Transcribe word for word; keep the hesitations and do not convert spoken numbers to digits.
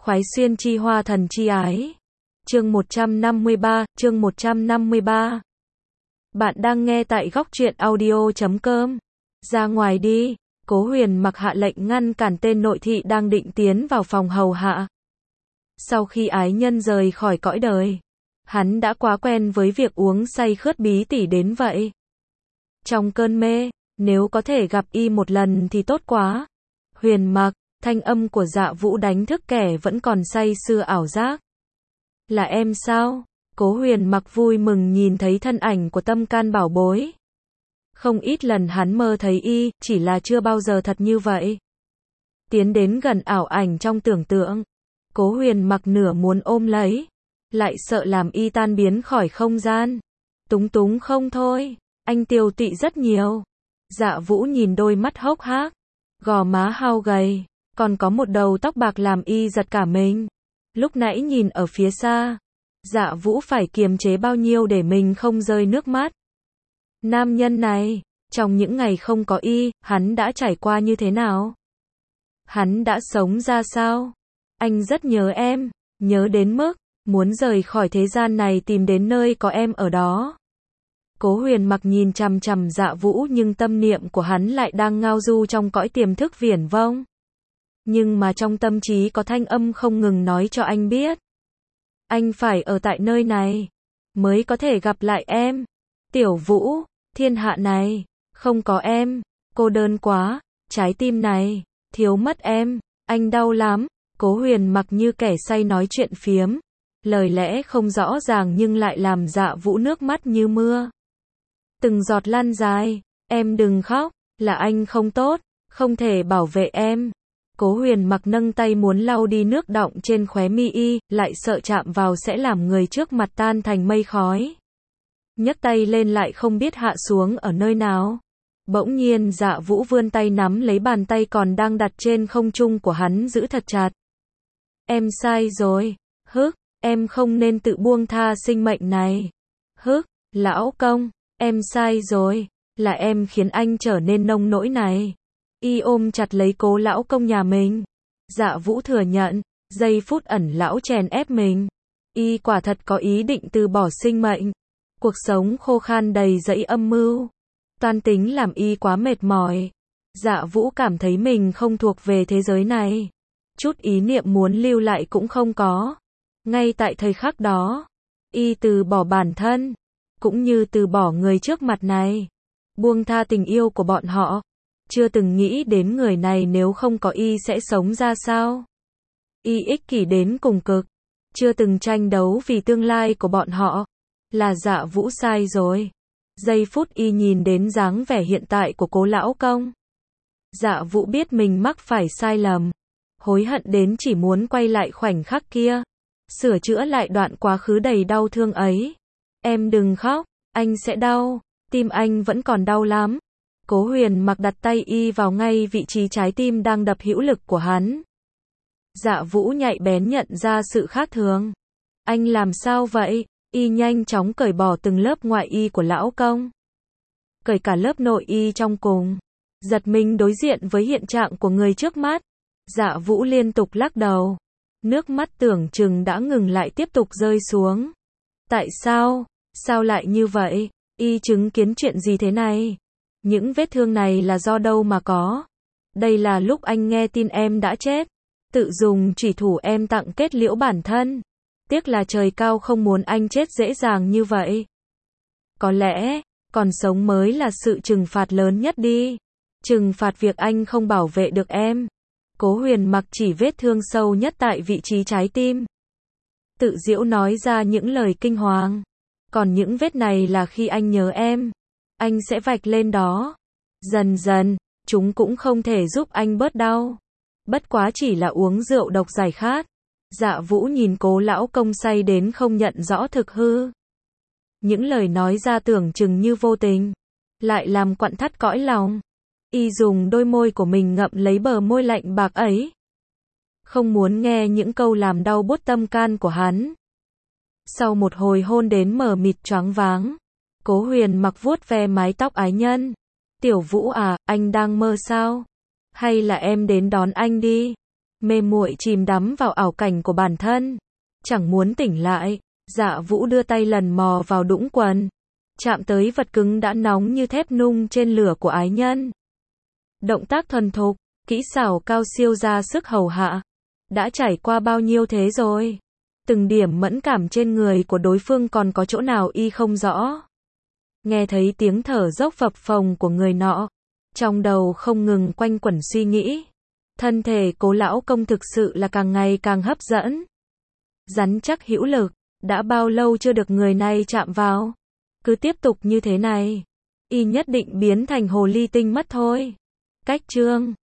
Khoái xuyên chi hoa thần chi ái. Chương một trăm năm mươi ba, chương một trăm năm mươi ba. Bạn đang nghe tại góc truyện audio chấm com. Ra ngoài đi, Cố Huyền Mặc hạ lệnh ngăn cản tên nội thị đang định tiến vào phòng hầu hạ. Sau khi ái nhân rời khỏi cõi đời, hắn đã quá quen với việc uống say khướt bí tỉ đến vậy. Trong cơn mê, nếu có thể gặp y một lần thì tốt quá. Huyền Mặc, thanh âm của Dạ Vũ đánh thức kẻ vẫn còn say sưa ảo giác. Là em sao? Cố Huyền Mặc vui mừng nhìn thấy thân ảnh của tâm can bảo bối. Không ít lần hắn mơ thấy y, chỉ là chưa bao giờ thật như vậy. Tiến đến gần ảo ảnh trong tưởng tượng, Cố Huyền Mặc nửa muốn ôm lấy, lại sợ làm y tan biến khỏi không gian. Túng túng không thôi, anh tiêu tụy rất nhiều. Dạ Vũ nhìn đôi mắt hốc hác, gò má hao gầy, còn có một đầu tóc bạc làm y giật cả mình. Lúc nãy nhìn ở phía xa, Dạ Vũ phải kiềm chế bao nhiêu để mình không rơi nước mắt. Nam nhân này, trong những ngày không có y, hắn đã trải qua như thế nào? Hắn đã sống ra sao? Anh rất nhớ em, nhớ đến mức muốn rời khỏi thế gian này tìm đến nơi có em ở đó. Cố Huyền Mặc nhìn chằm chằm Dạ Vũ nhưng tâm niệm của hắn lại đang ngao du trong cõi tiềm thức viển vông. Nhưng mà trong tâm trí có thanh âm không ngừng nói cho anh biết. Anh phải ở tại nơi này, mới có thể gặp lại em. Tiểu Vũ, thiên hạ này, không có em, cô đơn quá, trái tim này, thiếu mất em, anh đau lắm. Cố Huyền Mặc như kẻ say nói chuyện phiếm. Lời lẽ không rõ ràng nhưng lại làm Dạ Vũ nước mắt như mưa. Từng giọt lăn dài, em đừng khóc, là anh không tốt, không thể bảo vệ em. Cố Huyền Mặc nâng tay muốn lau đi nước đọng trên khóe mi y, lại sợ chạm vào sẽ làm người trước mặt tan thành mây khói. Nhấc tay lên lại không biết hạ xuống ở nơi nào. Bỗng nhiên Dạ Vũ vươn tay nắm lấy bàn tay còn đang đặt trên không trung của hắn giữ thật chặt. Em sai rồi, hức, em không nên tự buông tha sinh mệnh này. Hức, lão công, em sai rồi, là em khiến anh trở nên nông nỗi này. Y ôm chặt lấy Cố lão công nhà mình. Dạ Vũ thừa nhận, giây phút ẩn lão chèn ép mình. Y quả thật có ý định từ bỏ sinh mệnh. Cuộc sống khô khan đầy dẫy âm mưu. Toan tính làm y quá mệt mỏi. Dạ Vũ cảm thấy mình không thuộc về thế giới này. Chút ý niệm muốn lưu lại cũng không có. Ngay tại thời khắc đó, y từ bỏ bản thân, cũng như từ bỏ người trước mặt này. Buông tha tình yêu của bọn họ. Chưa từng nghĩ đến người này nếu không có y sẽ sống ra sao. Y ích kỷ đến cùng cực. Chưa từng tranh đấu vì tương lai của bọn họ. Là Dạ Vũ sai rồi. Giây phút y nhìn đến dáng vẻ hiện tại của Cố lão công, Dạ Vũ biết mình mắc phải sai lầm. Hối hận đến chỉ muốn quay lại khoảnh khắc kia. Sửa chữa lại đoạn quá khứ đầy đau thương ấy. Em đừng khóc, anh sẽ đau. Tim anh vẫn còn đau lắm. Cố Huyền Mặc đặt tay y vào ngay vị trí trái tim đang đập hữu lực của hắn. Dạ Vũ nhạy bén nhận ra sự khác thường. Anh làm sao vậy? Y nhanh chóng cởi bỏ từng lớp ngoại y của lão công. Cởi cả lớp nội y trong cùng. Giật mình đối diện với hiện trạng của người trước mắt. Dạ Vũ liên tục lắc đầu. Nước mắt tưởng chừng đã ngừng lại tiếp tục rơi xuống. Tại sao? Sao lại như vậy? Y chứng kiến chuyện gì thế này? Những vết thương này là do đâu mà có? Đây là lúc anh nghe tin em đã chết. Tự dùng chủy thủ em tặng kết liễu bản thân. Tiếc là trời cao không muốn anh chết dễ dàng như vậy. Có lẽ, còn sống mới là sự trừng phạt lớn nhất đi. Trừng phạt việc anh không bảo vệ được em. Cố Huyền Mặc chỉ vết thương sâu nhất tại vị trí trái tim. Tự giễu nói ra những lời kinh hoàng. Còn những vết này là khi anh nhớ em. Anh sẽ vạch lên đó. Dần dần, chúng cũng không thể giúp anh bớt đau. Bất quá chỉ là uống rượu độc giải khát. Dạ Vũ nhìn Cố lão công say đến không nhận rõ thực hư. Những lời nói ra tưởng chừng như vô tình, lại làm quặn thắt cõi lòng. Y dùng đôi môi của mình ngậm lấy bờ môi lạnh bạc ấy. Không muốn nghe những câu làm đau buốt tâm can của hắn. Sau một hồi hôn đến mờ mịt choáng váng, Cố Huyền Mặc vuốt ve mái tóc ái nhân. Tiểu Vũ à, anh đang mơ sao? Hay là em đến đón anh đi? Mê muội chìm đắm vào ảo cảnh của bản thân. Chẳng muốn tỉnh lại. Dạ Vũ đưa tay lần mò vào đũng quần. Chạm tới vật cứng đã nóng như thép nung trên lửa của ái nhân. Động tác thuần thục, kỹ xảo cao siêu ra sức hầu hạ. Đã trải qua bao nhiêu thế rồi? Từng điểm mẫn cảm trên người của đối phương còn có chỗ nào y không rõ. Nghe thấy tiếng thở dốc phập phồng của người nọ. Trong đầu không ngừng quanh quẩn suy nghĩ. Thân thể Cố lão công thực sự là càng ngày càng hấp dẫn. Rắn chắc hữu lực. Đã bao lâu chưa được người này chạm vào. Cứ tiếp tục như thế này. Y nhất định biến thành hồ ly tinh mất thôi. Cách chương